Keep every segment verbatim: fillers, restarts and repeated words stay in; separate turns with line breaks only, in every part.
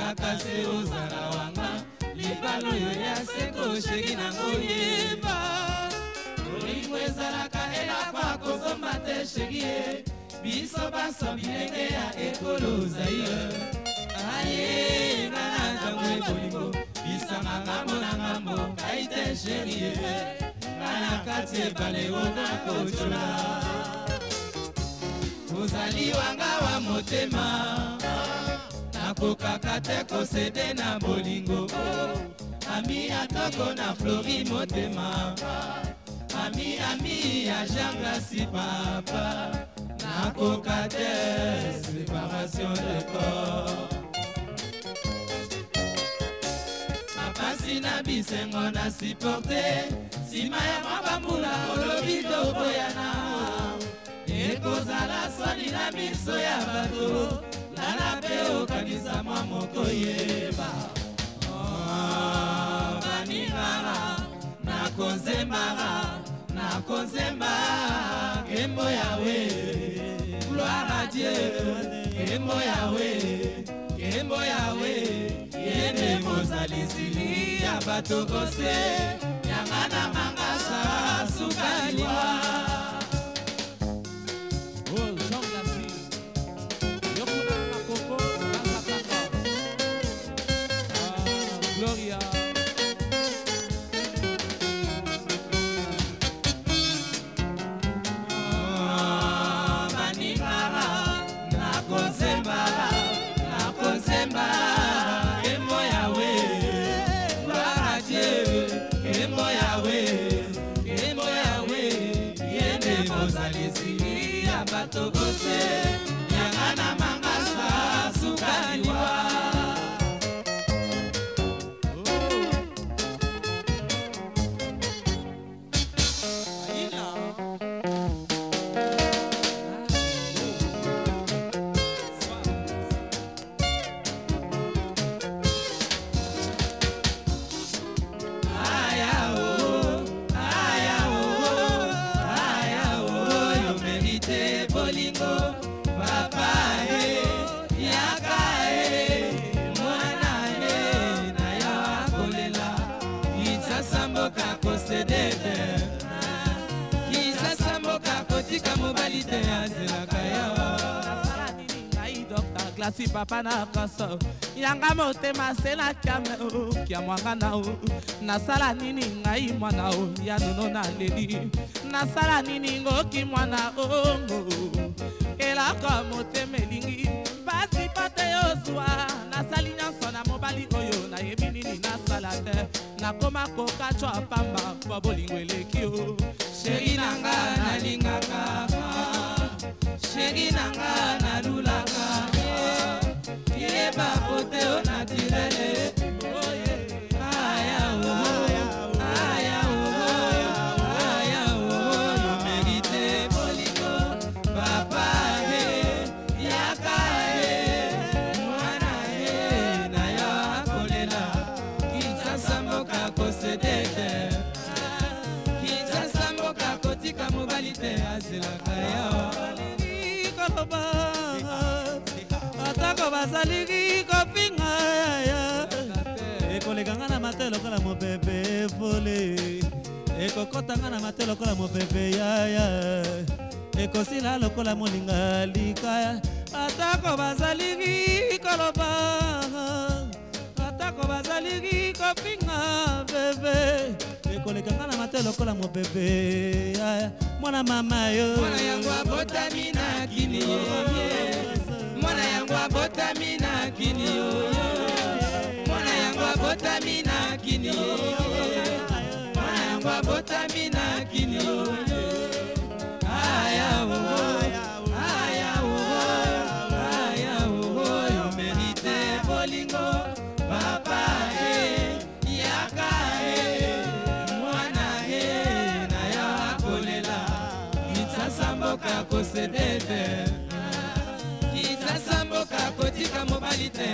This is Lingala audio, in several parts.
kaka se ozala wanga libalo yo ya seko sheri nango yeba bolingo ezalaka elakwa kozomba te sheri ye biso baso bilenge ya ekolo Zaire aye ngana ntango ebolingo bisanga ngambo na ngambo kaite sheri ye ngana kati ebale ona kochola ozali wanga wa motema nakokaka te kosede na bolingo ami atoko na Flori motema ami ami ya Jean-Glaci papa nakoka te séparation de corps mapasi na bisengo na supporte sima ya mabambula olobi toboyana ekozala soni na miso ya bato lala pe okanisa mwa moko yeba baningara nakonzembara nakonzemba kembo yawe gloire à Dieu kembo yawe kembo yawe yene mozalisili ya bato kose yangana mangasa sukaliwa
Gloria
oh, maningara nakonzembara nakonzembara kembo yawe gloire à Dieu kembo yawe kembo yawe yende mozalisili ya bato kose yangana mangasa sukaliwa
Glaci papa na kaso yanga motema sena kiame o kia mwanga na o nasala nini ngai mwana o ya nono na leli nasala nini ngoki mwana o elaka motema elingi basi pate yozwa nasali nyonso na mobali oyo nayebi nini nasala te nakoma kokachwa pamba po bolingo eleki o sheri nanga nalingaka sheri nanga nalulaka yeba pote o naturele aya o aya o aya o yo merite bolingo papa he yaka he mwana he na ya kolela kinshasa mboka kosedete kinshasa mboka kotika mobali te azelaka yo
atako basaliki kopinga ekolekanga na mate lokola mopepe fole ekokotanga na mate lokola mopepe yaya ekosila lokola molinga likaya atako basaliki koloba atako basaliki kopinga bebe ekolekanga na mate lokola mopepe yaya mwana mama yo
mwana yangu abotami na kini mwana yangu abotami na kini mwana yangu abotami na kini mwana yangu abotami na kini aya o aya o aya o yo merite bolingo papa e yaka e mwana e na ya kolela kinshasa mboka kosedete kinshasa mboka kotika mobali te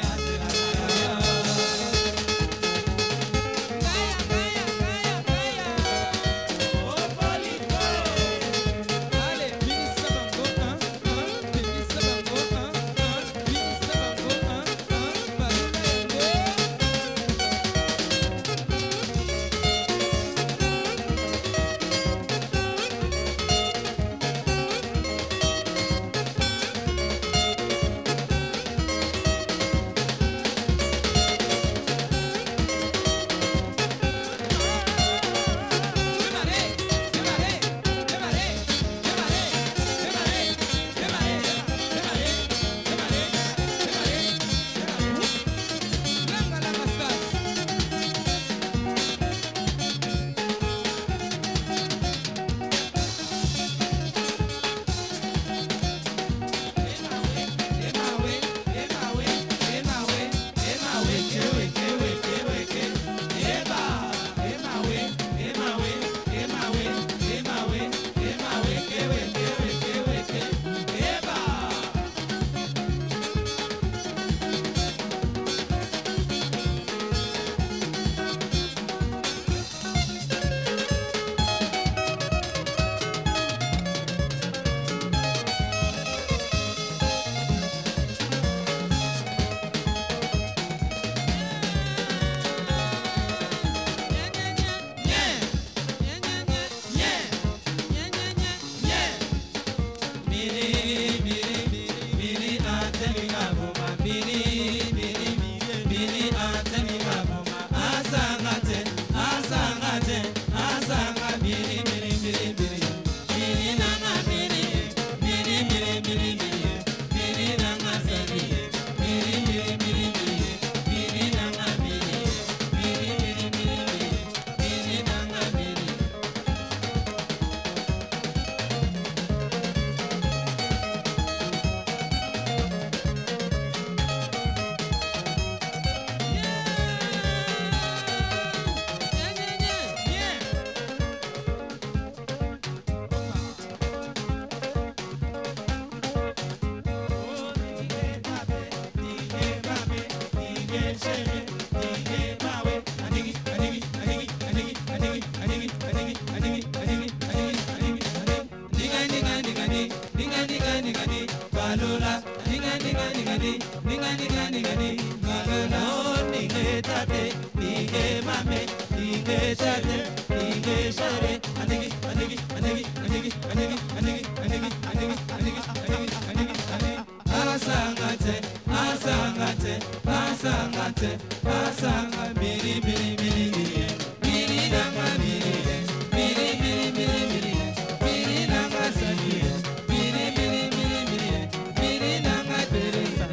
Angola, ninga ninga ninga ni, ninga ninga ninga ni, Angola. Oh, ninge tate, ninge mame, ninge tate, ninge share, anigi anigi anigi anigi anigi anigi anigi anigi anigi anigi anigi anigi. Asangate, asangate, asangate, asanga biri biri biri biri, biri nanga biri, biri biri biri biri, biri nanga sadi, biri biri biri biri, biri nanga teresa.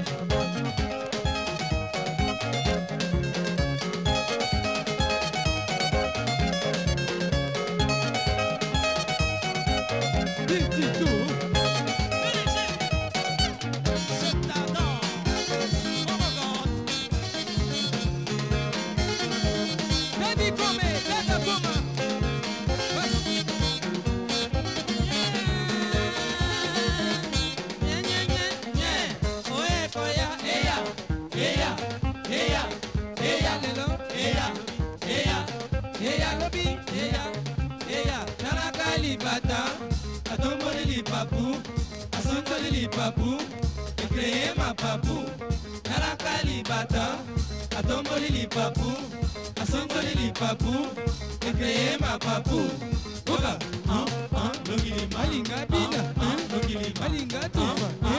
Papu, asantoli li papu, ekreye ma papu. Narakali bata, atomboli li papu, asantoli li papu, ekreye ma papu. Oka, ah ah, logili malinga bina, ah logili malinga tufa.